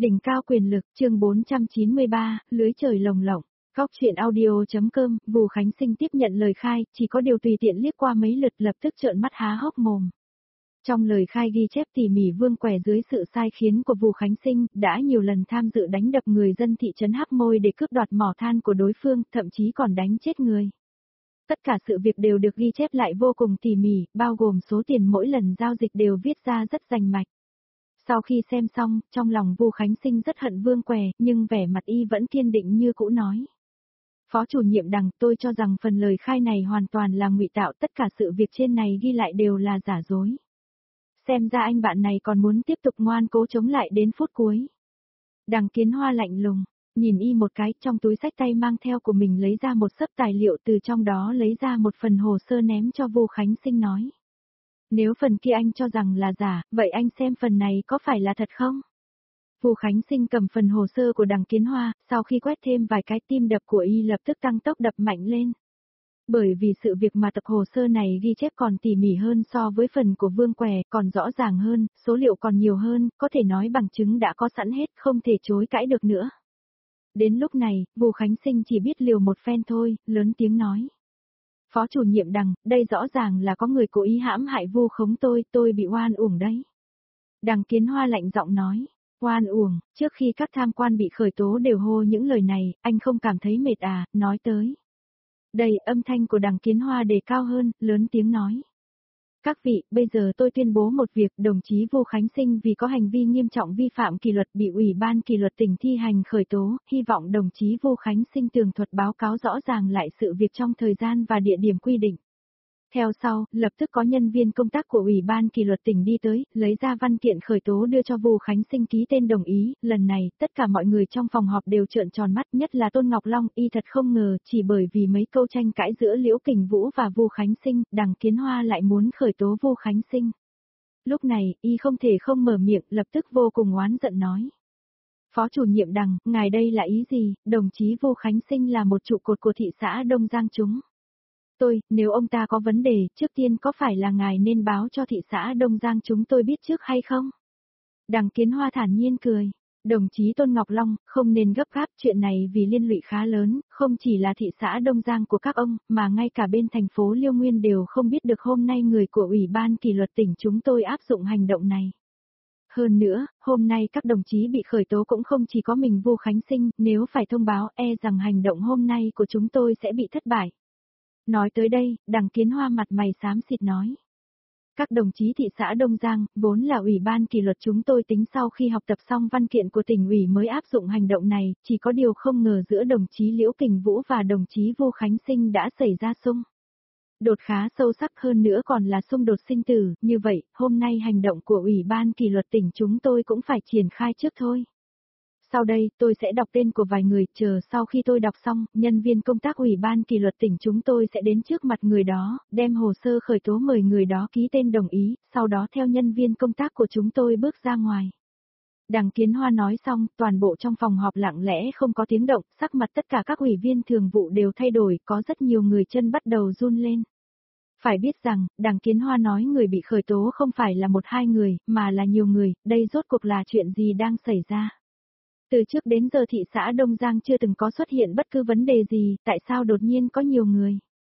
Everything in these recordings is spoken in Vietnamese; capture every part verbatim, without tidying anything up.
Đỉnh cao quyền lực, chương bốn trăm chín mươi ba, lưới trời lồng lộng. Góc truyện audio.com, Vù Khánh Sinh tiếp nhận lời khai, chỉ có điều tùy tiện liếc qua mấy lượt lập tức trợn mắt há hốc mồm. Trong lời khai ghi chép tỉ mỉ Vương Què dưới sự sai khiến của Vù Khánh Sinh, đã nhiều lần tham dự đánh đập người dân thị trấn Hắc Môi để cướp đoạt mỏ than của đối phương, thậm chí còn đánh chết người. Tất cả sự việc đều được ghi chép lại vô cùng tỉ mỉ, bao gồm số tiền mỗi lần giao dịch đều viết ra rất rành mạch. Sau khi xem xong, trong lòng Vù Khánh Sinh rất hận Vương Què, nhưng vẻ mặt y vẫn kiên định như cũ nói. Phó chủ nhiệm Đằng, tôi cho rằng phần lời khai này hoàn toàn là ngụy tạo, tất cả sự việc trên này ghi lại đều là giả dối. Xem ra anh bạn này còn muốn tiếp tục ngoan cố chống lại đến phút cuối. Đằng Kiến Hoa lạnh lùng, nhìn y một cái, trong túi xách tay mang theo của mình lấy ra một xấp tài liệu, từ trong đó lấy ra một phần hồ sơ ném cho Vù Khánh Sinh nói. Nếu phần kia anh cho rằng là giả, vậy anh xem phần này có phải là thật không? Vù Khánh Sinh cầm phần hồ sơ của Đằng Kiến Hoa, sau khi quét thêm vài cái tim đập của y lập tức tăng tốc đập mạnh lên. Bởi vì sự việc mà tập hồ sơ này ghi chép còn tỉ mỉ hơn so với phần của Vương Què, còn rõ ràng hơn, số liệu còn nhiều hơn, có thể nói bằng chứng đã có sẵn hết, không thể chối cãi được nữa. Đến lúc này, Vù Khánh Sinh chỉ biết liều một phen thôi, lớn tiếng nói. Phó chủ nhiệm Đằng, đây rõ ràng là có người cố ý hãm hại vu khống tôi, tôi bị oan uổng đấy. Đằng Kiến Hoa lạnh giọng nói, oan uổng, trước khi các tham quan bị khởi tố đều hô những lời này, anh không cảm thấy mệt à, nói tới. Đây, âm thanh của Đằng Kiến Hoa đề cao hơn, lớn tiếng nói. Các vị, bây giờ tôi tuyên bố một việc, đồng chí Vù Khánh Sinh vì có hành vi nghiêm trọng vi phạm kỷ luật bị Ủy ban kỷ luật tỉnh thi hành khởi tố, hy vọng đồng chí Vù Khánh Sinh tường thuật báo cáo rõ ràng lại sự việc trong thời gian và địa điểm quy định. Theo sau, lập tức có nhân viên công tác của Ủy ban kỷ luật tỉnh đi tới, lấy ra văn kiện khởi tố đưa cho Vù Khánh Sinh ký tên đồng ý, lần này, tất cả mọi người trong phòng họp đều trợn tròn mắt, nhất là Tôn Ngọc Long, y thật không ngờ, chỉ bởi vì mấy câu tranh cãi giữa Liễu Kình Vũ và Vù Khánh Sinh, Đằng Kiến Hoa lại muốn khởi tố Vù Khánh Sinh. Lúc này, y không thể không mở miệng, lập tức vô cùng oán giận nói. Phó chủ nhiệm Đằng, ngài đây là ý gì, đồng chí Vù Khánh Sinh là một trụ cột của thị xã Đông Giang chúng. Tôi, nếu ông ta có vấn đề, trước tiên có phải là ngài nên báo cho thị xã Đông Giang chúng tôi biết trước hay không? Đằng Kiến Hoa thản nhiên cười. Đồng chí Tôn Ngọc Long, không nên gấp gáp, chuyện này vì liên lụy khá lớn, không chỉ là thị xã Đông Giang của các ông, mà ngay cả bên thành phố Liêu Nguyên đều không biết được hôm nay người của Ủy ban kỷ luật tỉnh chúng tôi áp dụng hành động này. Hơn nữa, hôm nay các đồng chí bị khởi tố cũng không chỉ có mình Vù Khánh Sinh, nếu phải thông báo e rằng hành động hôm nay của chúng tôi sẽ bị thất bại. Nói tới đây, Đằng Kiến Hoa mặt mày xám xịt nói. Các đồng chí thị xã Đông Giang, vốn là Ủy ban kỷ luật chúng tôi tính sau khi học tập xong văn kiện của tỉnh ủy mới áp dụng hành động này, chỉ có điều không ngờ giữa đồng chí Liễu Kình Vũ và đồng chí Vù Khánh Sinh đã xảy ra xung đột khá sâu sắc, hơn nữa còn là xung đột sinh tử, như vậy, hôm nay hành động của Ủy ban kỷ luật tỉnh chúng tôi cũng phải triển khai trước thôi. Sau đây, tôi sẽ đọc tên của vài người, chờ sau khi tôi đọc xong, nhân viên công tác Ủy ban kỷ luật tỉnh chúng tôi sẽ đến trước mặt người đó, đem hồ sơ khởi tố mời người đó ký tên đồng ý, sau đó theo nhân viên công tác của chúng tôi bước ra ngoài. Đằng Kiến Hoa nói xong, toàn bộ trong phòng họp lặng lẽ không có tiếng động, sắc mặt tất cả các ủy viên thường vụ đều thay đổi, có rất nhiều người chân bắt đầu run lên. Phải biết rằng, Đằng Kiến Hoa nói người bị khởi tố không phải là một hai người, mà là nhiều người, đây rốt cuộc là chuyện gì đang xảy ra. Từ trước đến giờ thị xã Đông Giang chưa từng có xuất hiện bất cứ vấn đề gì, tại sao đột nhiên có nhiều người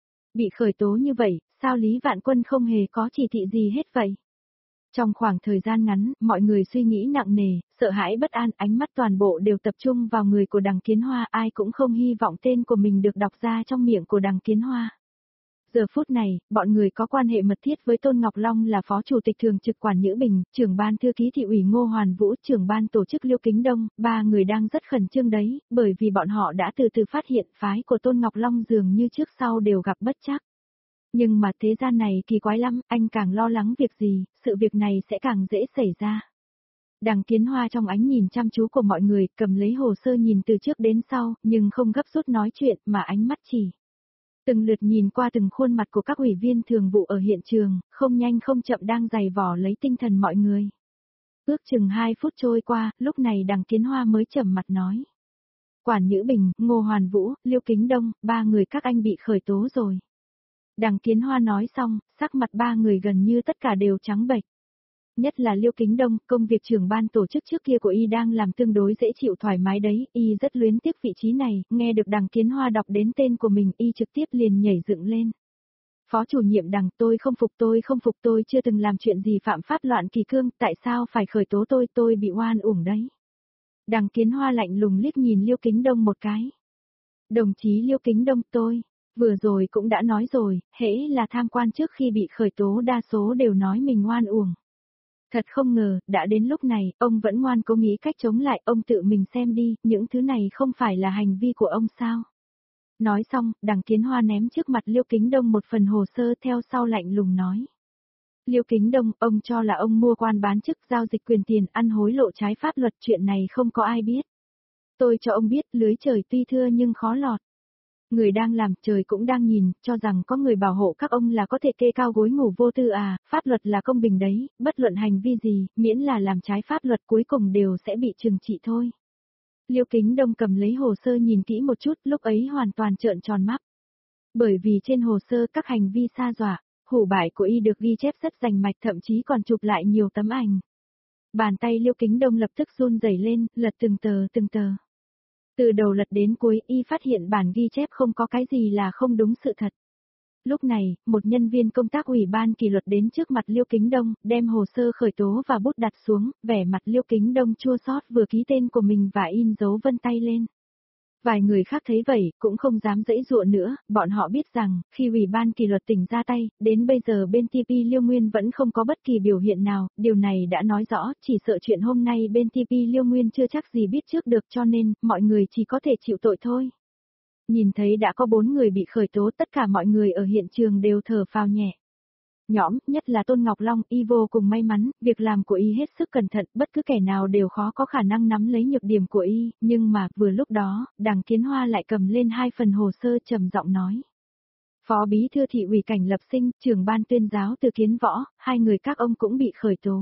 bị khởi tố như vậy, sao Lý Vạn Quân không hề có chỉ thị gì hết vậy? Trong khoảng thời gian ngắn, mọi người suy nghĩ nặng nề, sợ hãi bất an, ánh mắt toàn bộ đều tập trung vào người của Đằng Kiến Hoa, ai cũng không hy vọng tên của mình được đọc ra trong miệng của Đằng Kiến Hoa. Giờ phút này, bọn người có quan hệ mật thiết với Tôn Ngọc Long là Phó Chủ tịch Thường trực Quản Nhữ Bình, trưởng ban thư ký thị ủy Ngô Hoàn Vũ, trưởng ban tổ chức Liêu Kính Đông, ba người đang rất khẩn trương đấy, bởi vì bọn họ đã từ từ phát hiện phái của Tôn Ngọc Long dường như trước sau đều gặp bất trắc. Nhưng mà thế gian này kỳ quái lắm, anh càng lo lắng việc gì, sự việc này sẽ càng dễ xảy ra. Đằng Kiến Hoa trong ánh nhìn chăm chú của mọi người, cầm lấy hồ sơ nhìn từ trước đến sau, nhưng không gấp rút nói chuyện, mà ánh mắt chỉ từng lượt nhìn qua từng khuôn mặt của các ủy viên thường vụ ở hiện trường, không nhanh không chậm đang giày vò lấy tinh thần mọi người. Ước chừng hai phút trôi qua, lúc này Đằng Kiến Hoa mới trầm mặt nói. Quản Nhữ Bình, Ngô Hoàn Vũ, Liêu Kính Đông, ba người các anh bị khởi tố rồi. Đằng Kiến Hoa nói xong, sắc mặt ba người gần như tất cả đều trắng bệch. Nhất là Liêu Kính Đông, công việc trưởng ban tổ chức trước kia của y đang làm tương đối dễ chịu thoải mái đấy, y rất luyến tiếc vị trí này, nghe được Đằng Kiến Hoa đọc đến tên của mình y trực tiếp liền nhảy dựng lên. Phó chủ nhiệm Đằng, tôi không phục tôi không phục tôi chưa từng làm chuyện gì phạm pháp loạn kỷ cương, tại sao phải khởi tố tôi, tôi bị oan uổng đấy. Đằng Kiến Hoa lạnh lùng liếc nhìn Liêu Kính Đông một cái. Đồng chí Liêu Kính Đông, tôi, vừa rồi cũng đã nói rồi, hễ là tham quan trước khi bị khởi tố đa số đều nói mình oan uổng. Thật không ngờ, đã đến lúc này, ông vẫn ngoan cố nghĩ cách chống lại, ông tự mình xem đi, những thứ này không phải là hành vi của ông sao. Nói xong, Đằng Kiến Hoa ném trước mặt Liêu Kính Đông một phần hồ sơ theo sau lạnh lùng nói. Liêu Kính Đông, ông cho là ông mua quan bán chức giao dịch quyền tiền ăn hối lộ trái pháp luật, chuyện này không có ai biết. Tôi cho ông biết lưới trời tuy thưa nhưng khó lọt. Người đang làm trời cũng đang nhìn, cho rằng có người bảo hộ các ông là có thể kê cao gối ngủ vô tư à, pháp luật là công bình đấy, bất luận hành vi gì, miễn là làm trái pháp luật cuối cùng đều sẽ bị trừng trị thôi. Liêu Kính Đông cầm lấy hồ sơ nhìn kỹ một chút, lúc ấy hoàn toàn trợn tròn mắt. Bởi vì trên hồ sơ các hành vi sa dọa, hủ bại của y được ghi chép rất rành mạch, thậm chí còn chụp lại nhiều tấm ảnh. Bàn tay Liêu Kính Đông lập tức run rẩy lên, lật từng tờ từng tờ. Từ đầu lật đến cuối y phát hiện bản ghi chép không có cái gì là không đúng sự thật. Lúc này, một nhân viên công tác ủy ban kỷ luật đến trước mặt Liêu Kính Đông, đem hồ sơ khởi tố và bút đặt xuống, vẻ mặt Liêu Kính Đông chua xót vừa ký tên của mình và in dấu vân tay lên. Vài người khác thấy vậy, cũng không dám giãy giụa nữa, bọn họ biết rằng, khi ủy ban kỷ luật tỉnh ra tay, đến bây giờ bên tê pê Liêu Nguyên vẫn không có bất kỳ biểu hiện nào, điều này đã nói rõ, chỉ sợ chuyện hôm nay bên tê pê Liêu Nguyên chưa chắc gì biết trước được cho nên, mọi người chỉ có thể chịu tội thôi. Nhìn thấy đã có bốn người bị khởi tố, tất cả mọi người ở hiện trường đều thở phào nhẹ. Nhõm, nhất là Tôn Ngọc Long, y vô cùng may mắn, việc làm của y hết sức cẩn thận, bất cứ kẻ nào đều khó có khả năng nắm lấy nhược điểm của y, nhưng mà, vừa lúc đó, Đằng Kiến Hoa lại cầm lên hai phần hồ sơ trầm giọng nói. Phó Bí Thư Thị ủy Cảnh Lập Sinh, trưởng ban tuyên giáo Từ Kiến Võ, hai người các ông cũng bị khởi tố.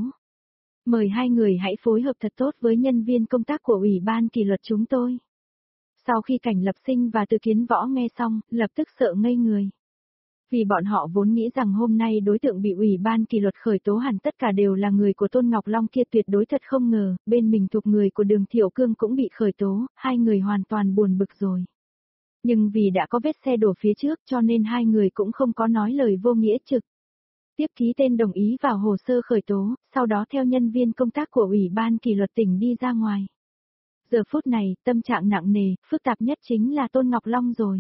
Mời hai người hãy phối hợp thật tốt với nhân viên công tác của Ủy ban kỷ luật chúng tôi. Sau khi Cảnh Lập Sinh và Từ Kiến Võ nghe xong, lập tức sợ ngây người. Vì bọn họ vốn nghĩ rằng hôm nay đối tượng bị Ủy ban kỷ luật khởi tố hẳn tất cả đều là người của Tôn Ngọc Long kia, tuyệt đối thật không ngờ, bên mình thuộc người của Đường Thiệu Cương cũng bị khởi tố, hai người hoàn toàn buồn bực rồi. Nhưng vì đã có vết xe đổ phía trước cho nên hai người cũng không có nói lời vô nghĩa trực. Tiếp ký tên đồng ý vào hồ sơ khởi tố, sau đó theo nhân viên công tác của Ủy ban kỷ luật tỉnh đi ra ngoài. Giờ phút này, tâm trạng nặng nề, phức tạp nhất chính là Tôn Ngọc Long rồi.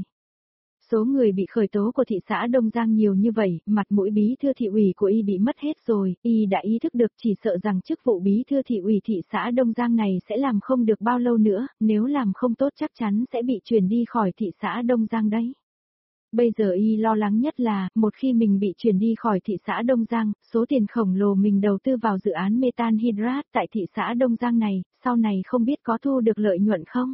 Số người bị khởi tố của thị xã Đông Giang nhiều như vậy, mặt mũi bí thư thị ủy của y bị mất hết rồi, y đã ý thức được chỉ sợ rằng chức vụ bí thư thị ủy thị xã Đông Giang này sẽ làm không được bao lâu nữa, nếu làm không tốt chắc chắn sẽ bị chuyển đi khỏi thị xã Đông Giang đấy. Bây giờ y lo lắng nhất là, một khi mình bị chuyển đi khỏi thị xã Đông Giang, số tiền khổng lồ mình đầu tư vào dự án metan hydrate tại thị xã Đông Giang này, sau này không biết có thu được lợi nhuận không?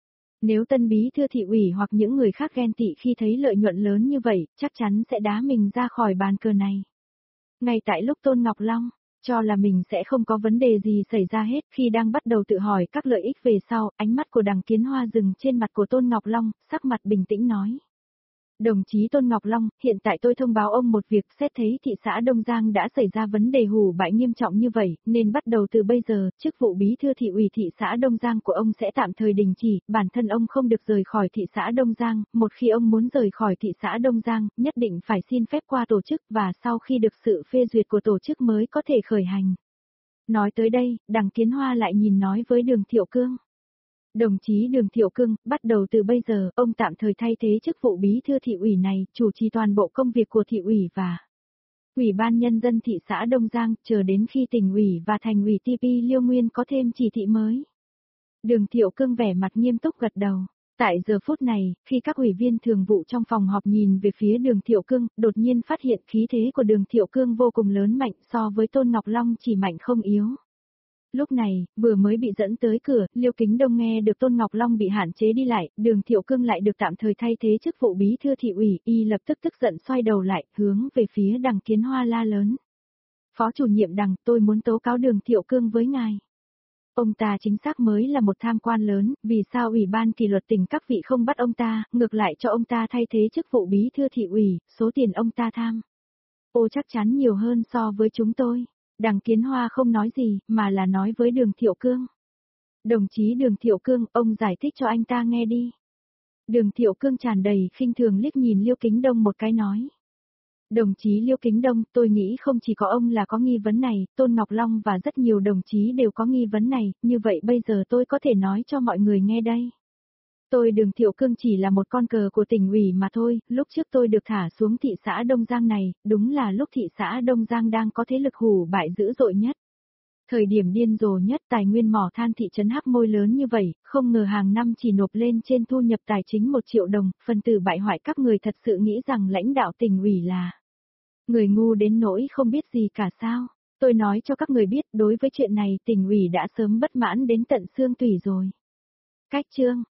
Nếu tân bí thư thị ủy hoặc những người khác ghen tị khi thấy lợi nhuận lớn như vậy, chắc chắn sẽ đá mình ra khỏi bàn cờ này. Ngay tại lúc Tôn Ngọc Long cho là mình sẽ không có vấn đề gì xảy ra hết, khi đang bắt đầu tự hỏi các lợi ích về sau, ánh mắt của Đằng Kiến Hoa dừng trên mặt của Tôn Ngọc Long, sắc mặt bình tĩnh nói. Đồng chí Tôn Ngọc Long, hiện tại tôi thông báo ông một việc, xét thấy thị xã Đông Giang đã xảy ra vấn đề hủ bại nghiêm trọng như vậy, nên bắt đầu từ bây giờ, chức vụ bí thư thị ủy thị xã Đông Giang của ông sẽ tạm thời đình chỉ, bản thân ông không được rời khỏi thị xã Đông Giang, một khi ông muốn rời khỏi thị xã Đông Giang, nhất định phải xin phép qua tổ chức và sau khi được sự phê duyệt của tổ chức mới có thể khởi hành. Nói tới đây, Đằng Kiến Hoa lại nhìn nói với Đường Thiệu Cương. Đồng chí Đường Thiệu Cương, bắt đầu từ bây giờ, ông tạm thời thay thế chức vụ bí thư thị ủy này, chủ trì toàn bộ công việc của thị ủy và Ủy ban Nhân dân thị xã Đông Giang, chờ đến khi tỉnh ủy và thành ủy tê pê Liêu Nguyên có thêm chỉ thị mới. Đường Thiệu Cương vẻ mặt nghiêm túc gật đầu. Tại giờ phút này, khi các ủy viên thường vụ trong phòng họp nhìn về phía Đường Thiệu Cương, đột nhiên phát hiện khí thế của Đường Thiệu Cương vô cùng lớn mạnh so với Tôn Ngọc Long chỉ mạnh không yếu. Lúc này, vừa mới bị dẫn tới cửa, Liêu Kính Đông nghe được Tôn Ngọc Long bị hạn chế đi lại, Đường Thiệu Cương lại được tạm thời thay thế chức vụ bí thư thị ủy, y lập tức tức giận xoay đầu lại, hướng về phía Đằng Kiến Hoa la lớn. Phó chủ nhiệm Đằng, tôi muốn tố cáo Đường Thiệu Cương với ngài. Ông ta chính xác mới là một tham quan lớn, vì sao Ủy ban kỷ luật tỉnh các vị không bắt ông ta, ngược lại cho ông ta thay thế chức vụ bí thư thị ủy, số tiền ông ta tham. Ô chắc chắn nhiều hơn so với chúng tôi. Đằng Kiến Hoa không nói gì, mà là nói với Đường Thiệu Cương. Đồng chí Đường Thiệu Cương, ông giải thích cho anh ta nghe đi. Đường Thiệu Cương tràn đầy khinh thường liếc nhìn Liêu Kính Đông một cái nói. Đồng chí Liêu Kính Đông, tôi nghĩ không chỉ có ông là có nghi vấn này, Tôn Ngọc Long và rất nhiều đồng chí đều có nghi vấn này, như vậy bây giờ tôi có thể nói cho mọi người nghe đây. Tôi Đường Thiệu Cương chỉ là một con cờ của tỉnh ủy mà thôi, lúc trước tôi được thả xuống thị xã Đông Giang này, đúng là lúc thị xã Đông Giang đang có thế lực hủ bại dữ dội nhất. Thời điểm điên rồ nhất tài nguyên mỏ than thị trấn Hắc Môi lớn như vậy, không ngờ hàng năm chỉ nộp lên trên thu nhập tài chính một triệu đồng, phần tử bại hoại các người thật sự nghĩ rằng lãnh đạo tỉnh ủy là người ngu đến nỗi không biết gì cả sao. Tôi nói cho các người biết đối với chuyện này tỉnh ủy đã sớm bất mãn đến tận xương tủy rồi. Cách chương